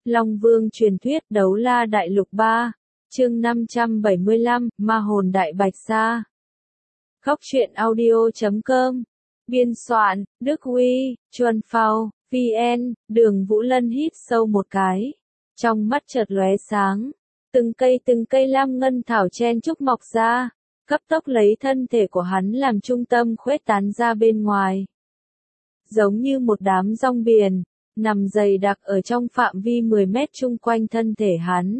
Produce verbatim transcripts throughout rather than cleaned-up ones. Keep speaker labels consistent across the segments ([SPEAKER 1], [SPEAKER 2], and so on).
[SPEAKER 1] Long Vương truyền thuyết Đấu La Đại Lục ba, chương năm trăm bảy mươi lăm, Ma hồn Đại Bạch Sa. Góc truyện audio chấm com. Biên soạn, Đức Huy, Chuân Phao, vê en. Đường Vũ Lân hít sâu một cái. Trong mắt chợt lóe sáng. Từng cây từng cây lam ngân thảo chen chúc mọc ra. Cấp tốc lấy thân thể của hắn làm trung tâm khuếch tán ra bên ngoài. Giống như một đám rong biển, nằm dày đặc ở trong phạm vi mười mét chung quanh thân thể hắn.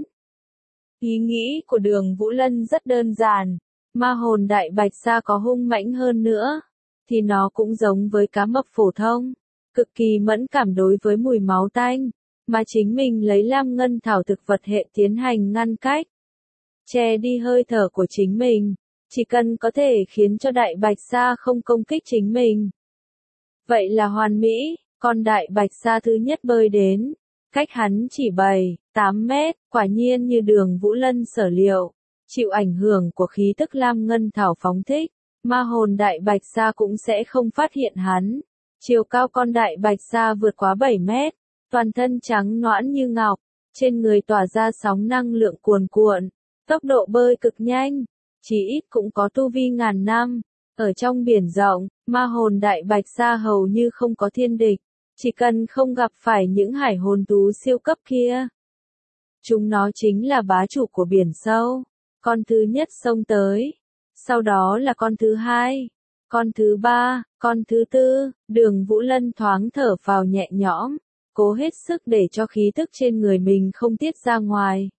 [SPEAKER 1] Ý nghĩ của Đường Vũ Lân rất đơn giản, ma hồn Đại Bạch Sa có hung mãnh hơn nữa, thì nó cũng giống với cá mập phổ thông, cực kỳ mẫn cảm đối với mùi máu tanh, mà chính mình lấy lam ngân thảo thực vật hệ tiến hành ngăn cách, che đi hơi thở của chính mình, chỉ cần có thể khiến cho Đại Bạch Sa không công kích chính mình. Vậy là hoàn mỹ. Con Đại Bạch Sa thứ nhất bơi đến, cách hắn chỉ bảy, tám mét, quả nhiên như Đường Vũ Lân sở liệu, chịu ảnh hưởng của khí tức lam ngân thảo phóng thích, ma hồn Đại Bạch Sa cũng sẽ không phát hiện hắn. Chiều cao con Đại Bạch Sa vượt quá bảy mét, toàn thân trắng nõn như ngọc, trên người tỏa ra sóng năng lượng cuồn cuộn, tốc độ bơi cực nhanh, chỉ ít cũng có tu vi ngàn năm. Ở trong biển rộng, ma hồn Đại Bạch Sa hầu như không có thiên địch. Chỉ cần không gặp phải những hải hồn thú siêu cấp kia. Chúng nó chính là bá chủ của biển sâu. Con thứ nhất xông tới. Sau đó là con thứ hai. Con thứ ba, con thứ tư. Đường Vũ Lân thoáng thở phào nhẹ nhõm. Cố hết sức để cho khí tức trên người mình không tiết ra ngoài.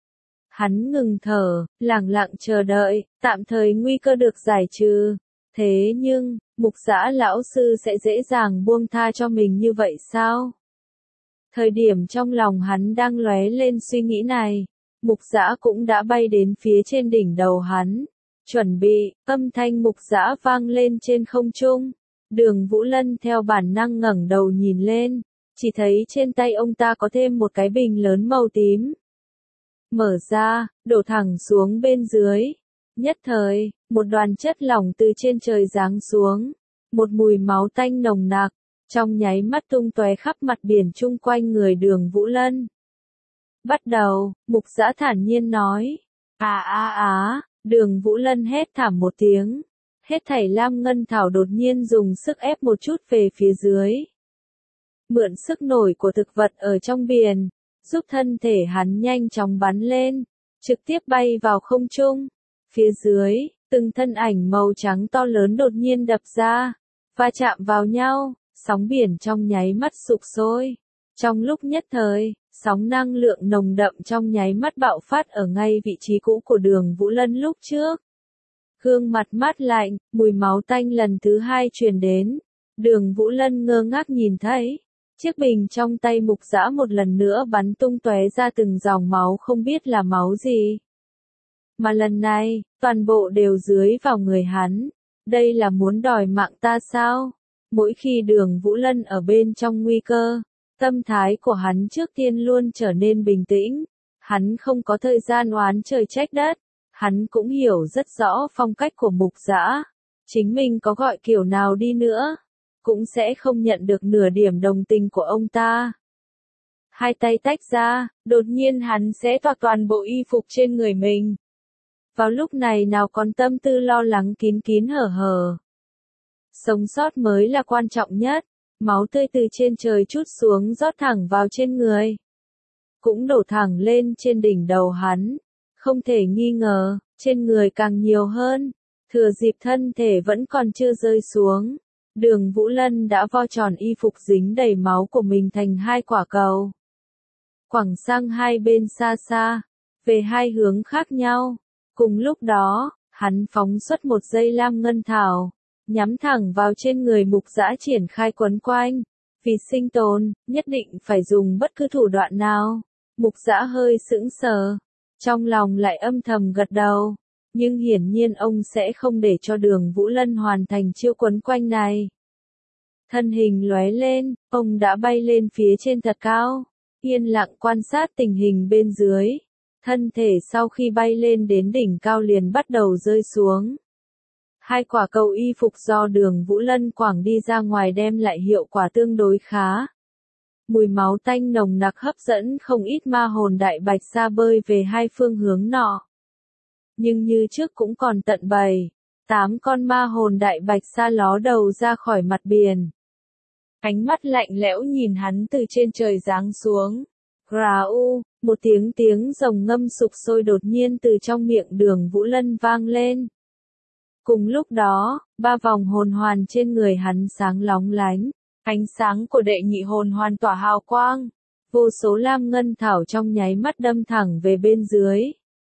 [SPEAKER 1] Hắn ngừng thở, lặng lặng chờ đợi, tạm thời nguy cơ được giải trừ. Thế nhưng, Mục Dã lão sư sẽ dễ dàng buông tha cho mình như vậy sao? Thời điểm trong lòng hắn đang lóe lên suy nghĩ này, Mục Dã cũng đã bay đến phía trên đỉnh đầu hắn. Chuẩn bị, âm thanh Mục Dã vang lên trên không trung. Đường Vũ Lân theo bản năng ngẩng đầu nhìn lên, chỉ thấy trên tay ông ta có thêm một cái bình lớn màu tím. Mở ra, đổ thẳng xuống bên dưới. Nhất thời, một đoàn chất lỏng từ trên trời giáng xuống, một mùi máu tanh nồng nặc, trong nháy mắt tung tóe khắp mặt biển chung quanh người Đường Vũ Lân. Bắt đầu, Mục Dã thản nhiên nói, à à à, Đường Vũ Lân hét thảm một tiếng, hết thảy lam ngân thảo đột nhiên dùng sức ép một chút về phía dưới. Mượn sức nổi của thực vật ở trong biển, giúp thân thể hắn nhanh chóng bắn lên, trực tiếp bay vào không trung. Phía dưới, từng thân ảnh màu trắng to lớn đột nhiên đập ra, va chạm vào nhau, sóng biển trong nháy mắt sục sôi. Trong lúc nhất thời, sóng năng lượng nồng đậm trong nháy mắt bạo phát ở ngay vị trí cũ của Đường Vũ Lân lúc trước. Gương mặt mát lạnh, mùi máu tanh lần thứ hai truyền đến. Đường Vũ Lân ngơ ngác nhìn thấy, chiếc bình trong tay Mục Dã một lần nữa bắn tung tóe ra từng dòng máu không biết là máu gì. Mà lần này, toàn bộ đều dưới vào người hắn. Đây là muốn đòi mạng ta sao? Mỗi khi Đường Vũ Lân ở bên trong nguy cơ, tâm thái của hắn trước tiên luôn trở nên bình tĩnh. Hắn không có thời gian oán trời trách đất. Hắn cũng hiểu rất rõ phong cách của Mục Dã. Chính mình có gọi kiểu nào đi nữa, cũng sẽ không nhận được nửa điểm đồng tình của ông ta. Hai tay tách ra, đột nhiên hắn sẽ toạc toàn bộ y phục trên người mình. Vào lúc này nào còn tâm tư lo lắng kín kín hở hở. Sống sót mới là quan trọng nhất, máu tươi từ trên trời trút xuống rót thẳng vào trên người. Cũng đổ thẳng lên trên đỉnh đầu hắn. Không thể nghi ngờ, trên người càng nhiều hơn. Thừa dịp thân thể vẫn còn chưa rơi xuống. Đường Vũ Lân đã vo tròn y phục dính đầy máu của mình thành hai quả cầu. Quẳng sang hai bên xa xa, về hai hướng khác nhau. Cùng lúc đó, hắn phóng xuất một dây lam ngân thảo, nhắm thẳng vào trên người Mục Dã triển khai quấn quanh. Vì sinh tồn, nhất định phải dùng bất cứ thủ đoạn nào. Mục Dã hơi sững sờ, trong lòng lại âm thầm gật đầu. Nhưng hiển nhiên ông sẽ không để cho Đường Vũ Lân hoàn thành chiêu quấn quanh này. Thân hình lóe lên, ông đã bay lên phía trên thật cao, yên lặng quan sát tình hình bên dưới. Thân thể sau khi bay lên đến đỉnh cao liền bắt đầu rơi xuống. Hai quả cầu y phục do Đường Vũ Lân quẳng đi ra ngoài đem lại hiệu quả tương đối khá. Mùi máu tanh nồng nặc hấp dẫn không ít ma hồn đại bạch sa bơi về hai phương hướng nọ. Nhưng như trước cũng còn tận bảy, tám con ma hồn đại bạch sa ló đầu ra khỏi mặt biển. Ánh mắt lạnh lẽo nhìn hắn từ trên trời giáng xuống. Grau, một tiếng tiếng rồng ngâm sục sôi đột nhiên từ trong miệng Đường Vũ Lân vang lên. Cùng lúc đó, ba vòng hồn hoàn trên người hắn sáng lóng lánh, ánh sáng của đệ nhị hồn hoàn tỏa hào quang, vô số lam ngân thảo trong nháy mắt đâm thẳng về bên dưới.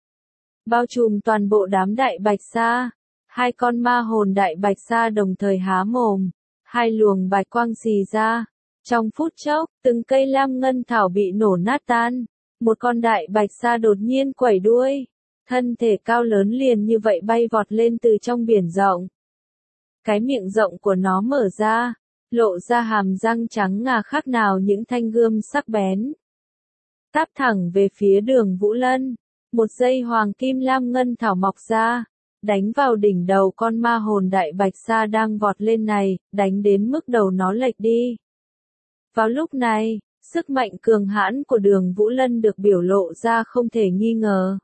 [SPEAKER 1] Bao trùm toàn bộ đám đại bạch sa, hai con ma hồn đại bạch sa đồng thời há mồm, hai luồng bạch quang xì ra. Trong phút chốc, từng cây lam ngân thảo bị nổ nát tan, một con đại bạch sa đột nhiên quẩy đuôi, thân thể cao lớn liền như vậy bay vọt lên từ trong biển rộng. Cái miệng rộng của nó mở ra, lộ ra hàm răng trắng ngà khác nào những thanh gươm sắc bén. Táp thẳng về phía Đường Vũ Lân, một dây hoàng kim lam ngân thảo mọc ra, đánh vào đỉnh đầu con ma hồn đại bạch sa đang vọt lên này, đánh đến mức đầu nó lệch đi. Vào lúc này, sức mạnh cường hãn của Đường Vũ Lân được biểu lộ ra không thể nghi ngờ.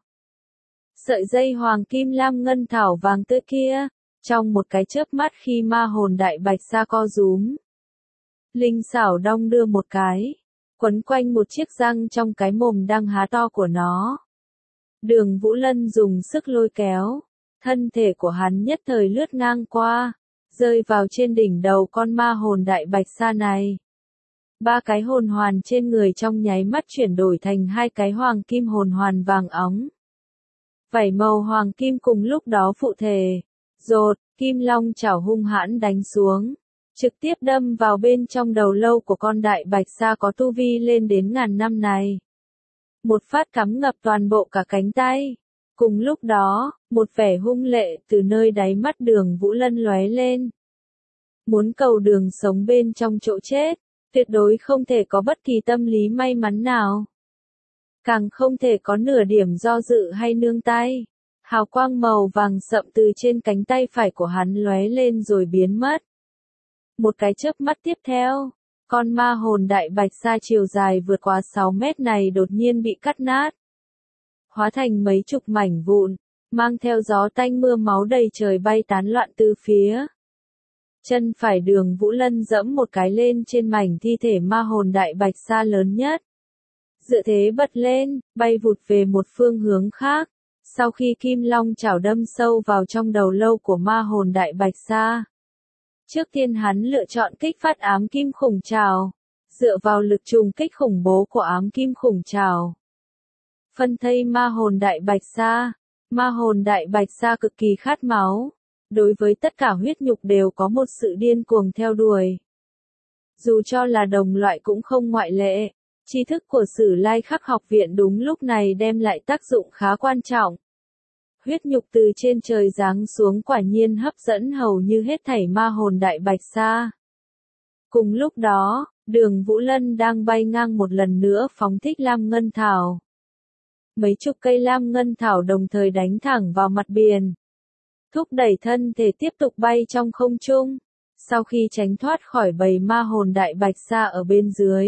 [SPEAKER 1] Sợi dây hoàng kim lam ngân thảo vàng tươi kia, trong một cái chớp mắt khi ma hồn đại bạch sa co rúm, linh xảo đong đưa một cái, quấn quanh một chiếc răng trong cái mồm đang há to của nó. Đường Vũ Lân dùng sức lôi kéo, thân thể của hắn nhất thời lướt ngang qua, rơi vào trên đỉnh đầu con ma hồn đại bạch sa này. Ba cái hồn hoàn trên người trong nháy mắt chuyển đổi thành hai cái hoàng kim hồn hoàn vàng óng. Vảy màu hoàng kim cùng lúc đó phụ thể, rột, kim long chảo hung hãn đánh xuống, trực tiếp đâm vào bên trong đầu lâu của con đại bạch sa có tu vi lên đến ngàn năm này. Một phát cắm ngập toàn bộ cả cánh tay. Cùng lúc đó, một vẻ hung lệ từ nơi đáy mắt Đường Vũ Lân lóe lên. Muốn cầu đường sống bên trong chỗ chết, tuyệt đối không thể có bất kỳ tâm lý may mắn nào. Càng không thể có nửa điểm do dự hay nương tay. Hào quang màu vàng sậm từ trên cánh tay phải của hắn lóe lên rồi biến mất. Một cái chớp mắt tiếp theo, con ma hồn đại bạch sa chiều dài vượt quá sáu mét này đột nhiên bị cắt nát. Hóa thành mấy chục mảnh vụn, mang theo gió tanh mưa máu đầy trời bay tán loạn từ phía. Chân phải Đường Vũ Lân dẫm một cái lên trên mảnh thi thể ma hồn đại bạch sa lớn nhất. Dự thế bật lên, bay vụt về một phương hướng khác, sau khi kim long chảo đâm sâu vào trong đầu lâu của ma hồn đại bạch sa. Trước tiên hắn lựa chọn kích phát ám kim khủng trảo, dựa vào lực trùng kích khủng bố của ám kim khủng trảo. Phân thây ma hồn đại bạch sa, ma hồn đại bạch sa cực kỳ khát máu, đối với tất cả huyết nhục đều có một sự điên cuồng theo đuổi. Dù cho là đồng loại cũng không ngoại lệ, tri thức của Sử Lai Khắc học viện đúng lúc này đem lại tác dụng khá quan trọng. Huyết nhục từ trên trời giáng xuống quả nhiên hấp dẫn hầu như hết thảy ma hồn đại bạch sa. Cùng lúc đó, Đường Vũ Lân đang bay ngang một lần nữa phóng thích lam ngân thảo. Mấy chục cây lam ngân thảo đồng thời đánh thẳng vào mặt biển, thúc đẩy thân thể tiếp tục bay trong không trung. Sau khi tránh thoát khỏi bầy ma hồn đại bạch sa ở bên dưới,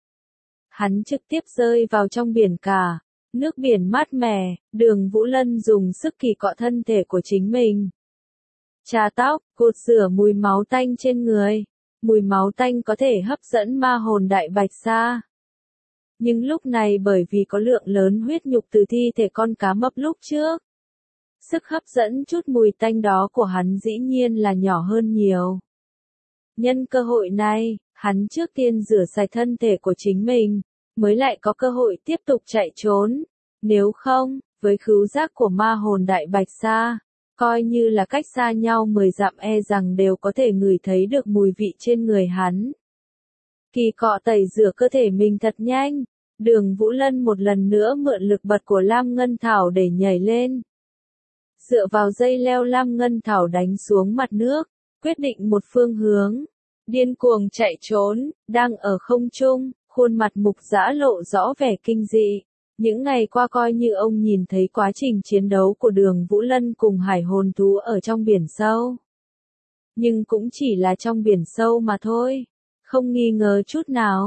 [SPEAKER 1] hắn trực tiếp rơi vào trong biển cả. Nước biển mát mẻ, Đường Vũ Lân dùng sức kỳ cọ thân thể của chính mình. Chà tóc, cột rửa mùi máu tanh trên người. Mùi máu tanh có thể hấp dẫn ma hồn đại bạch sa. Nhưng lúc này bởi vì có lượng lớn huyết nhục từ thi thể con cá mập lúc trước, sức hấp dẫn chút mùi tanh đó của hắn dĩ nhiên là nhỏ hơn nhiều. Nhân cơ hội này, hắn trước tiên rửa sạch thân thể của chính mình, mới lại có cơ hội tiếp tục chạy trốn. Nếu không, với khứu giác của ma hồn đại bạch sa, coi như là cách xa nhau mười dặm e rằng đều có thể ngửi thấy được mùi vị trên người hắn. Kỳ cọ tẩy rửa cơ thể mình thật nhanh, Đường Vũ Lân một lần nữa mượn lực bật của lam ngân thảo để nhảy lên. Dựa vào dây leo lam ngân thảo đánh xuống mặt nước, quyết định một phương hướng. Điên cuồng chạy trốn, đang ở không trung, khuôn mặt Mục Dã lộ rõ vẻ kinh dị. Những ngày qua coi như ông nhìn thấy quá trình chiến đấu của Đường Vũ Lân cùng hải hồn thú ở trong biển sâu. Nhưng cũng chỉ là trong biển sâu mà thôi, không nghi ngờ chút nào.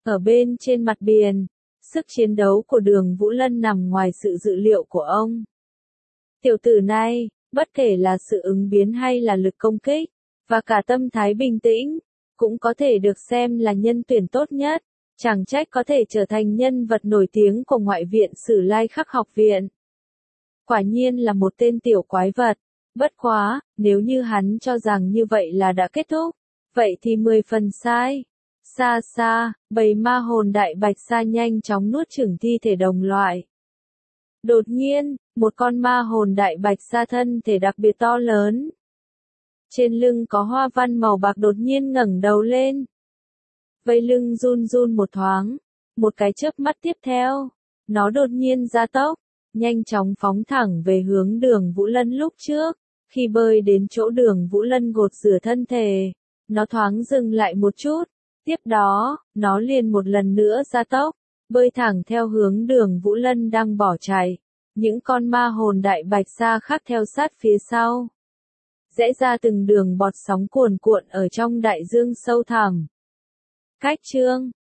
[SPEAKER 1] Ở bên trên mặt biển, sức chiến đấu của Đường Vũ Lân nằm ngoài sự dự liệu của ông. Tiểu tử này, bất kể là sự ứng biến hay là lực công kích, và cả tâm thái bình tĩnh, cũng có thể được xem là nhân tuyển tốt nhất, chẳng trách có thể trở thành nhân vật nổi tiếng của Ngoại viện Sử Lai Khắc học viện. Quả nhiên là một tên tiểu quái vật, bất quá, nếu như hắn cho rằng như vậy là đã kết thúc, vậy thì mười phần sai. Xa xa, bầy ma hồn đại bạch sa nhanh chóng nuốt chửng thi thể đồng loại. Đột nhiên, một con ma hồn đại bạch sa thân thể đặc biệt to lớn. Trên lưng có hoa văn màu bạc đột nhiên ngẩng đầu lên. Vây lưng run run một thoáng, một cái chớp mắt tiếp theo, nó đột nhiên gia tốc, nhanh chóng phóng thẳng về hướng Đường Vũ Lân lúc trước. Khi bơi đến chỗ Đường Vũ Lân gột rửa thân thể, nó thoáng dừng lại một chút, tiếp đó, nó liền một lần nữa gia tốc, bơi thẳng theo hướng Đường Vũ Lân đang bỏ chạy. Những con ma hồn đại bạch sa khác theo sát phía sau, rẽ ra từng đường bọt sóng cuồn cuộn ở trong đại dương sâu thẳm. Cách chương